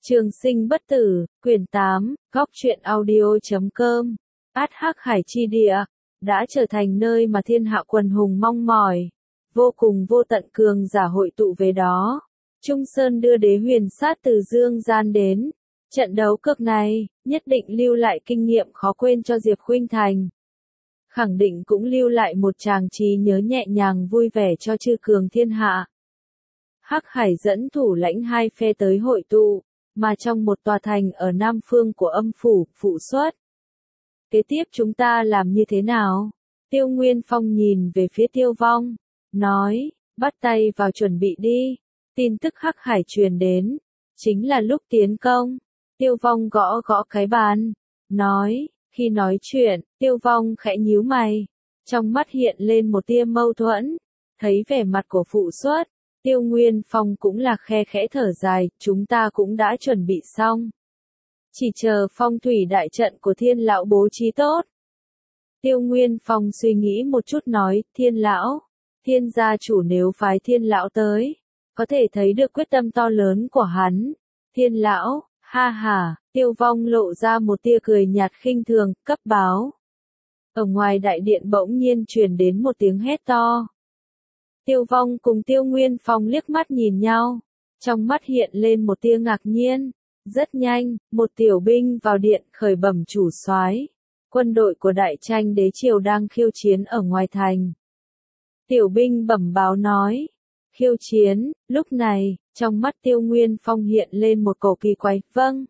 Trường sinh bất tử, quyển 8, góc truyện audio.com. Hắc Hải chi địa, đã trở thành nơi mà thiên hạ quần hùng mong mỏi. Vô cùng vô tận cường giả hội tụ về đó. Trung Sơn đưa đế huyền sát từ dương gian đến. Trận đấu cực này, nhất định lưu lại kinh nghiệm khó quên cho Diệp Khuynh Thành. Khẳng định cũng lưu lại một tràng trí nhớ nhẹ nhàng vui vẻ cho chư cường thiên hạ. Hắc Hải dẫn thủ lãnh hai phe tới hội tụ, mà trong một tòa thành ở nam phương của âm phủ, phụ xuất. Kế tiếp chúng ta làm như thế nào? Tiêu Nguyên Phong nhìn về phía Tiêu Vong, nói, bắt tay vào chuẩn bị đi. Tin tức Hắc Hải truyền đến, chính là lúc tiến công. Tiêu Vong gõ gõ cái bàn, nói, khi nói chuyện, Tiêu Vong khẽ nhíu mày, trong mắt hiện lên một tia mâu thuẫn, thấy vẻ mặt của phụ xuất. Tiêu Nguyên Phong cũng là khe khẽ thở dài, chúng ta cũng đã chuẩn bị xong. Chỉ chờ phong thủy đại trận của thiên lão bố trí tốt. Tiêu Nguyên Phong suy nghĩ một chút nói, thiên lão, thiên gia chủ nếu phái thiên lão tới, có thể thấy được quyết tâm to lớn của hắn. Thiên lão, ha ha, Tiêu Vong lộ ra một tia cười nhạt khinh thường, cấp báo. Ở ngoài đại điện bỗng nhiên truyền đến một tiếng hét to. Tiêu Vong cùng Tiêu Nguyên Phong liếc mắt nhìn nhau, trong mắt hiện lên một tia ngạc nhiên. Rất nhanh, một tiểu binh vào điện khởi bẩm chủ soái, quân đội của Đại Tranh Đế Triều đang khiêu chiến ở ngoài thành. Tiểu binh bẩm báo nói, khiêu chiến. Lúc này, trong mắt Tiêu Nguyên Phong hiện lên một cổ kỳ quái, vâng.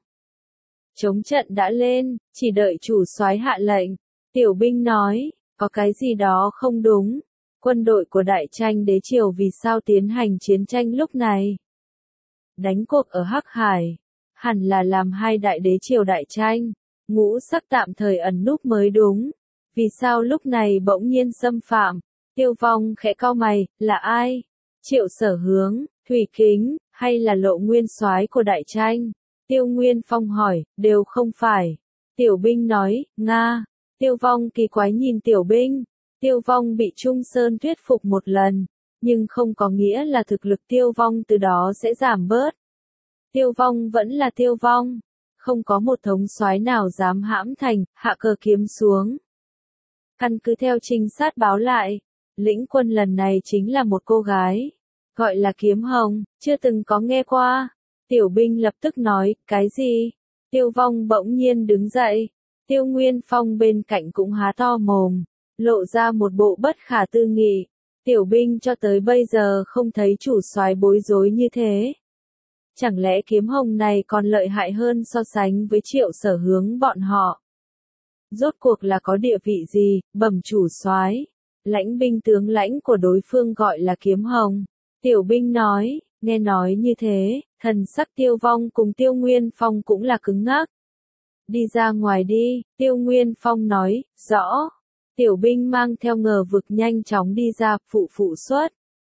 Chống trận đã lên, chỉ đợi chủ soái hạ lệnh. Tiểu binh nói, có cái gì đó không đúng. Quân đội của Đại Tranh Đế Triều vì sao tiến hành chiến tranh lúc này? Đánh cuộc ở Hắc Hải, hẳn là làm hai đại đế triều đại tranh, ngũ sắc tạm thời ẩn núp mới đúng. Vì sao lúc này bỗng nhiên xâm phạm? Tiêu Vong khẽ cau mày, là ai? Triệu Sở Hướng, Thủy Kính, hay là Lộ Nguyên soái của Đại Tranh? Tiêu Nguyên Phong hỏi, đều không phải. Tiểu binh nói, Nga. Tiêu Vong kỳ quái nhìn tiểu binh. Tiêu Vong bị Trung Sơn thuyết phục một lần, nhưng không có nghĩa là thực lực Tiêu Vong từ đó sẽ giảm bớt. Tiêu Vong vẫn là Tiêu Vong, không có một thống soái nào dám hãm thành, hạ cờ kiếm xuống. Căn cứ theo trinh sát báo lại, lĩnh quân lần này chính là một cô gái, gọi là Kiếm Hồng, chưa từng có nghe qua. Tiểu binh lập tức nói, cái gì? Tiêu Vong bỗng nhiên đứng dậy, Tiêu Nguyên Phong bên cạnh cũng há to mồm, lộ ra một bộ bất khả tư nghị. Tiểu binh cho tới bây giờ không thấy chủ soái bối rối như thế. Chẳng lẽ Kiếm Hồng này còn lợi hại hơn so sánh với Triệu Sở Hướng bọn họ? Rốt cuộc là có địa vị gì? Bẩm chủ soái, lãnh binh tướng lãnh của đối phương gọi là Kiếm Hồng. Tiểu binh nói, nghe nói như thế, thần sắc Tiêu Vong cùng Tiêu Nguyên Phong cũng là cứng ngắc. Đi ra ngoài đi, Tiêu Nguyên Phong nói, rõ. Tiểu binh mang theo ngờ vực nhanh chóng đi ra, phụ xuất.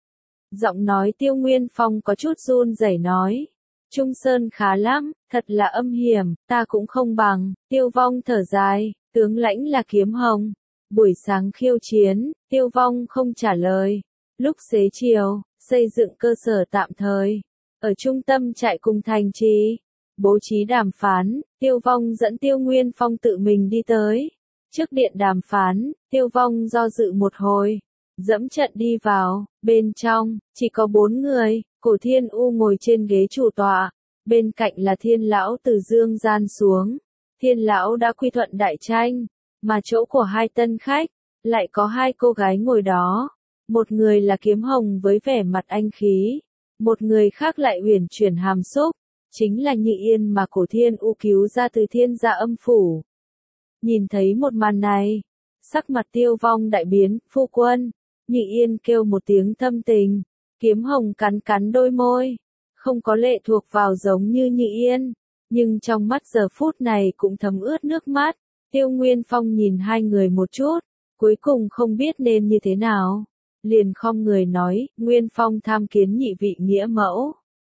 Giọng nói Tiêu Nguyên Phong có chút run rẩy nói, Trung Sơn khá lắm, thật là âm hiểm, ta cũng không bằng. Tiêu Vong thở dài, tướng lãnh là Kiếm Hồng. Buổi sáng khiêu chiến, Tiêu Vong không trả lời. Lúc xế chiều, xây dựng cơ sở tạm thời, ở trung tâm trại cùng thành trì, bố trí đàm phán. Tiêu Vong dẫn Tiêu Nguyên Phong tự mình đi tới. Trước điện đàm phán, Tiêu Vong do dự một hồi, dẫm trận đi vào. Bên trong, chỉ có 4 người. Cổ Thiên U ngồi trên ghế chủ tọa, bên cạnh là Thiên Lão từ dương gian xuống. Thiên Lão đã quy thuận Đại Tranh, mà chỗ của hai tân khách, lại có hai cô gái ngồi đó. Một người là Kiếm Hồng với vẻ mặt anh khí, một người khác lại uyển chuyển hàm xúc, chính là Nhị Yên mà Cổ Thiên U cứu ra từ Thiên Gia âm phủ. Nhìn thấy một màn này, sắc mặt Tiêu Vong đại biến, phu quân. Nhị Yên kêu một tiếng thâm tình. Kiếm Hồng cắn cắn đôi môi, không có lệ thuộc vào giống như Nhị Yên, nhưng trong mắt giờ phút này cũng thấm ướt nước mắt. Tiêu Nguyên Phong nhìn hai người một chút, cuối cùng không biết nên như thế nào, liền khom người nói, Nguyên Phong tham kiến nhị vị nghĩa mẫu.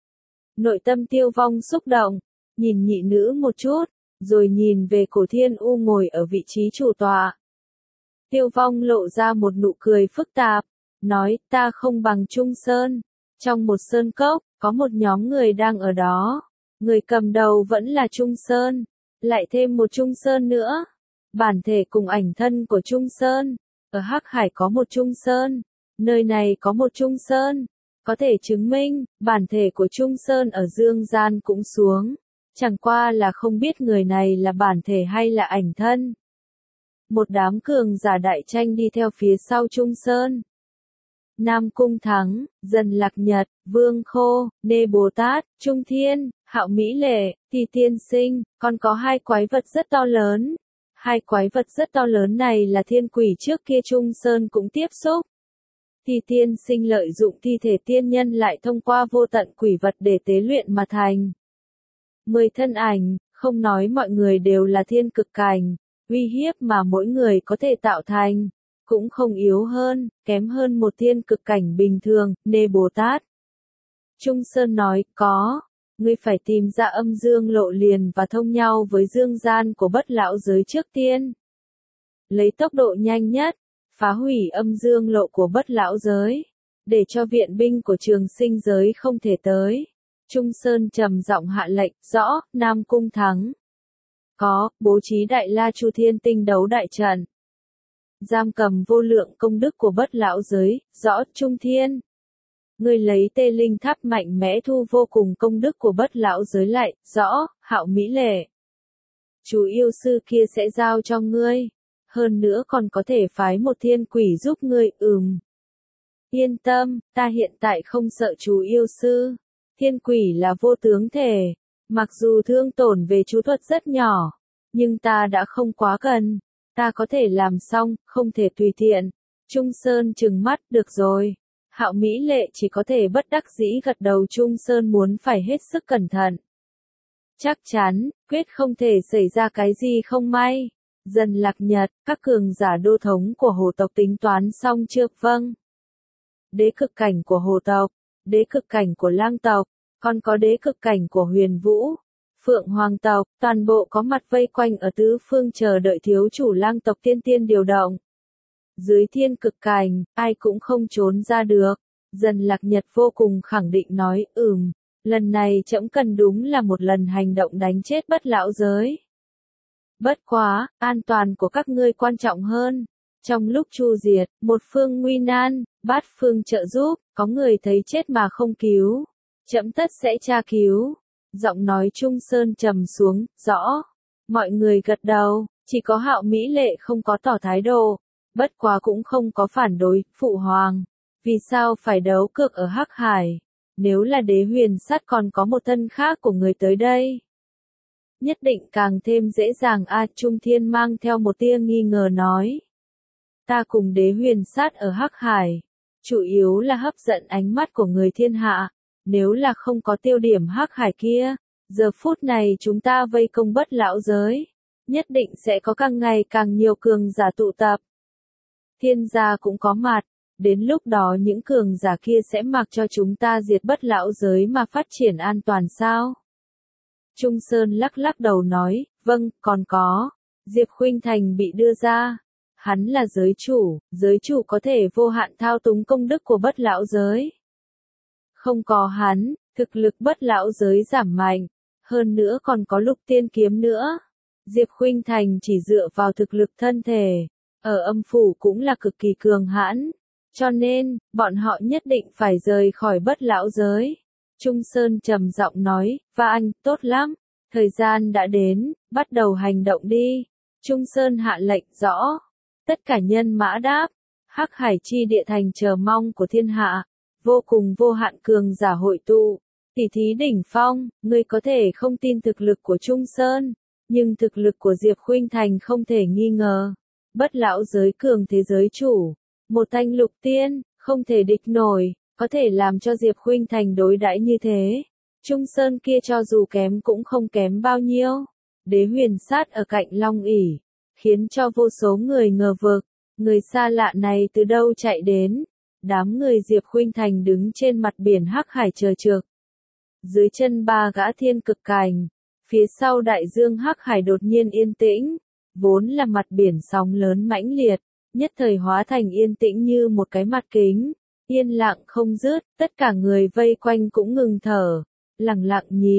Nội tâm Tiêu Vong xúc động, nhìn nhị nữ một chút, rồi nhìn về Cổ Thiên U ngồi ở vị trí chủ tọa. Tiêu Vong lộ ra một nụ cười phức tạp, nói, ta không bằng Trung Sơn. Trong một sơn cốc, có một nhóm người đang ở đó. Người cầm đầu vẫn là Trung Sơn, lại thêm một Trung Sơn nữa. Bản thể cùng ảnh thân của Trung Sơn, ở Hắc Hải có một Trung Sơn, nơi này có một Trung Sơn, có thể chứng minh, bản thể của Trung Sơn ở dương gian cũng xuống, chẳng qua là không biết người này là bản thể hay là ảnh thân. Một đám cường giả đại tranh đi theo phía sau Trung Sơn. Nam Cung Thắng, Dần Lạc Nhật, Vương Khô, Nê Bồ Tát, Trung Thiên, Hạo Mỹ Lệ, Thì Tiên Sinh, còn có hai quái vật rất to lớn. Hai quái vật rất to lớn này là thiên quỷ trước kia Trung Sơn cũng tiếp xúc. Thì Tiên Sinh lợi dụng thi thể tiên nhân lại thông qua vô tận quỷ vật để tế luyện mà thành. 10 thân ảnh, không nói mọi người đều là thiên cực cảnh, uy hiếp mà mỗi người có thể tạo thành, cũng không yếu hơn, kém hơn một thiên cực cảnh bình thường, Nê Bồ Tát. Trung Sơn nói, có, ngươi phải tìm ra âm dương lộ liền và thông nhau với dương gian của bất lão giới trước tiên. Lấy tốc độ nhanh nhất, phá hủy âm dương lộ của bất lão giới, để cho viện binh của trường sinh giới không thể tới. Trung Sơn trầm giọng hạ lệnh, rõ, Nam Cung Thắng. Có, bố trí Đại La Chu Thiên Tinh đấu đại trận. Giam cầm vô lượng công đức của bất lão giới, rõ, Trung Thiên. Ngươi lấy tê linh tháp mạnh mẽ thu vô cùng công đức của bất lão giới lại, rõ, Hạo Mỹ Lệ. Chú yêu sư kia sẽ giao cho ngươi. Hơn nữa còn có thể phái một thiên quỷ giúp ngươi, Yên tâm, ta hiện tại không sợ chú yêu sư. Thiên quỷ là vô tướng thể. Mặc dù thương tổn về chú thuật rất nhỏ, nhưng ta đã không quá cần. Ta có thể làm xong, không thể tùy tiện. Trung Sơn trừng mắt, được rồi. Hạo Mỹ Lệ chỉ có thể bất đắc dĩ gật đầu. Trung Sơn muốn phải hết sức cẩn thận. Chắc chắn, quyết không thể xảy ra cái gì không may. Dần Lạc Nhật, các cường giả đô thống của hồ tộc tính toán xong chưa? Vâng. Đế cực cảnh của hồ tộc, đế cực cảnh của lang tộc, còn có đế cực cảnh của Huyền Vũ, Phượng Hoàng tộc, toàn bộ có mặt vây quanh ở tứ phương chờ đợi thiếu chủ lang tộc tiên tiên điều động. Dưới thiên cực cảnh, ai cũng không trốn ra được. Dần Lạc Nhật vô cùng khẳng định nói, lần này trẫm cần đúng là một lần hành động đánh chết bất lão giới. Bất quá, an toàn của các ngươi quan trọng hơn. Trong lúc chu diệt, một phương nguy nan, bát phương trợ giúp, có người thấy chết mà không cứu. Trẫm tất sẽ tra cứu. Giọng nói Trung Sơn trầm xuống, rõ. Mọi người gật đầu, chỉ có Hạo Mỹ Lệ không có tỏ thái độ. Bất quá cũng không có phản đối, phụ hoàng. Vì sao phải đấu cược ở Hắc Hải? Nếu là đế huyền sắt còn có một thân khác của người tới đây. Nhất định càng thêm dễ dàng. Trung Thiên mang theo một tia nghi ngờ nói. Ta cùng đế huyền sát ở Hắc Hải. Chủ yếu là hấp dẫn ánh mắt của người thiên hạ. Nếu là không có tiêu điểm Hắc Hải kia, giờ phút này chúng ta vây công bất lão giới. Nhất định sẽ có càng ngày càng nhiều cường giả tụ tập. Thiên gia cũng có mặt. Đến lúc đó những cường giả kia sẽ mặc cho chúng ta diệt bất lão giới mà phát triển an toàn sao? Trung Sơn lắc lắc đầu nói, vâng, còn có. Diệp Khuynh Thành bị đưa ra. Hắn là giới chủ có thể vô hạn thao túng công đức của bất lão giới. Không có hắn, thực lực bất lão giới giảm mạnh. Hơn nữa còn có Lục Tiên Kiếm nữa. Diệp Khuynh Thành chỉ dựa vào thực lực thân thể. Ở âm phủ cũng là cực kỳ cường hãn. Cho nên, bọn họ nhất định phải rời khỏi bất lão giới. Trung Sơn trầm giọng nói, và anh, tốt lắm. Thời gian đã đến, bắt đầu hành động đi. Trung Sơn hạ lệnh, rõ. Tất cả nhân mã đáp. Hắc Hải chi địa thành chờ mong của thiên hạ. Vô cùng vô hạn cường giả hội tụ. Tỷ thí đỉnh phong, ngươi có thể không tin thực lực của Trung Sơn. Nhưng thực lực của Diệp Khuynh Thành không thể nghi ngờ. Bất lão giới cường thế giới chủ. Một thanh lục tiên, không thể địch nổi, có thể làm cho Diệp Khuynh Thành đối đãi như thế. Trung Sơn kia cho dù kém cũng không kém bao nhiêu. Đế huyền sát ở cạnh Long ỷ, khiến cho vô số người ngờ vực. Người xa lạ này từ đâu chạy đến? Đám người Diệp Khuynh Thành đứng trên mặt biển Hắc Hải chờ trực. Dưới chân ba gã thiên cực cảnh, phía sau đại dương Hắc Hải đột nhiên yên tĩnh. Vốn là mặt biển sóng lớn mãnh liệt, nhất thời hóa thành yên tĩnh như một cái mặt kính, yên lặng không dứt, tất cả người vây quanh cũng ngừng thở, lặng lặng nhìn,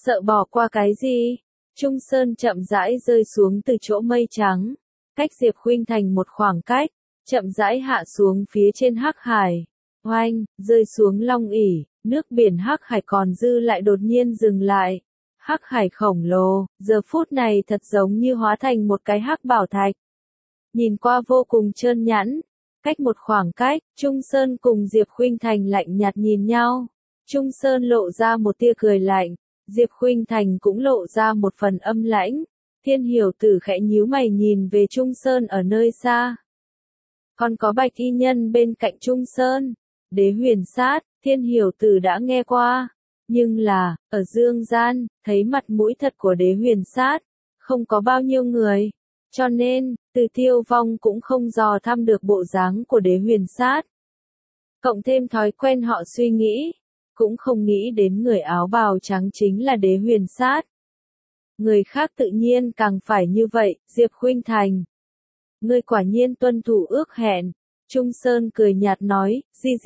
Sợ bỏ qua cái gì? Trung Sơn chậm rãi rơi xuống từ chỗ mây trắng, cách Diệp Khuynh Thành một khoảng cách, chậm rãi hạ xuống phía trên Hắc Hải. Oanh, rơi xuống Long ỷ, nước biển Hắc Hải còn dư lại đột nhiên dừng lại. Hắc Hải khổng lồ, giờ phút này thật giống như hóa thành một cái hắc bảo thạch. Nhìn qua vô cùng trơn nhẵn, cách một khoảng cách, Trung Sơn cùng Diệp Khuynh Thành lạnh nhạt nhìn nhau. Trung Sơn lộ ra một tia cười lạnh, Diệp Khuynh Thành cũng lộ ra một phần âm lãnh. Thiên Hiểu Tử khẽ nhíu mày nhìn về Trung Sơn ở nơi xa. Còn có Bạch Y Nhân bên cạnh Trung Sơn. Đế huyền sát, Thiên Hiểu Tử đã nghe qua. Nhưng là, ở dương gian, thấy mặt mũi thật của đế huyền sát, không có bao nhiêu người. Cho nên, Từ Tiêu Vong cũng không dò thăm được bộ dáng của đế huyền sát. Cộng thêm thói quen họ suy nghĩ, cũng không nghĩ đến người áo bào trắng chính là đế huyền sát. Người khác tự nhiên càng phải như vậy, Diệp Khuynh Thành. Ngươi quả nhiên tuân thủ ước hẹn. Trung Sơn cười nhạt nói,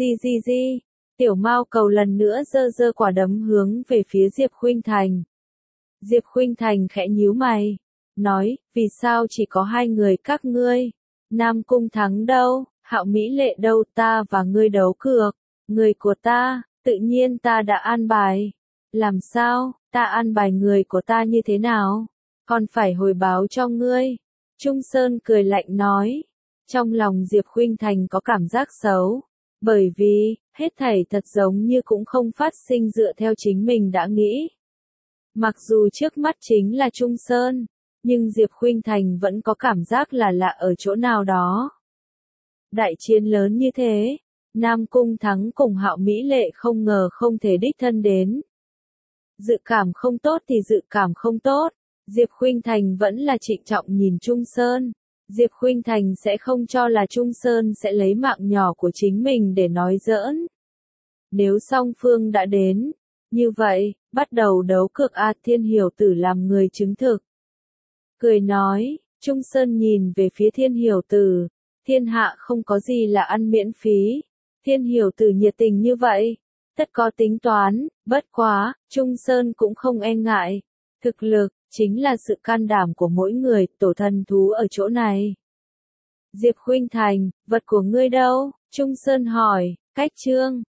di. Tiểu Mao Cầu lần nữa giơ quả đấm hướng về phía Diệp Khuynh Thành. Diệp Khuynh Thành khẽ nhíu mày, nói, vì sao chỉ có hai người các ngươi? Nam Cung Thắng đâu, Hạo Mỹ Lệ đâu, ta và ngươi đấu cược, người của ta, tự nhiên ta đã an bài. Làm sao, ta an bài người của ta như thế nào? Còn phải hồi báo cho ngươi. Trung Sơn cười lạnh nói. Trong lòng Diệp Khuynh Thành có cảm giác xấu. Bởi vì, hết thảy thật giống như cũng không phát sinh dựa theo chính mình đã nghĩ. Mặc dù trước mắt chính là Trung Sơn, nhưng Diệp Khuynh Thành vẫn có cảm giác là lạ ở chỗ nào đó. Đại chiến lớn như thế, Nam Cung Thắng cùng Hạo Mỹ Lệ không ngờ không thể đích thân đến. Dự cảm không tốt thì dự cảm không tốt, Diệp Khuynh Thành vẫn là trịnh trọng nhìn Trung Sơn. Diệp Khuynh Thành sẽ không cho là Trung Sơn sẽ lấy mạng nhỏ của chính mình để nói giỡn. Nếu song phương đã đến, như vậy, bắt đầu đấu cược a. Thiên Hiểu Tử làm người chứng thực. Cười nói, Trung Sơn nhìn về phía Thiên Hiểu Tử, thiên hạ không có gì là ăn miễn phí. Thiên Hiểu Tử nhiệt tình như vậy, tất có tính toán, bất quá, Trung Sơn cũng không e ngại. Thực lực, chính là sự can đảm của mỗi người, tổ thần thú ở chỗ này. Diệp Khuynh Thành, vật của ngươi đâu? Trung Sơn hỏi, cách chương.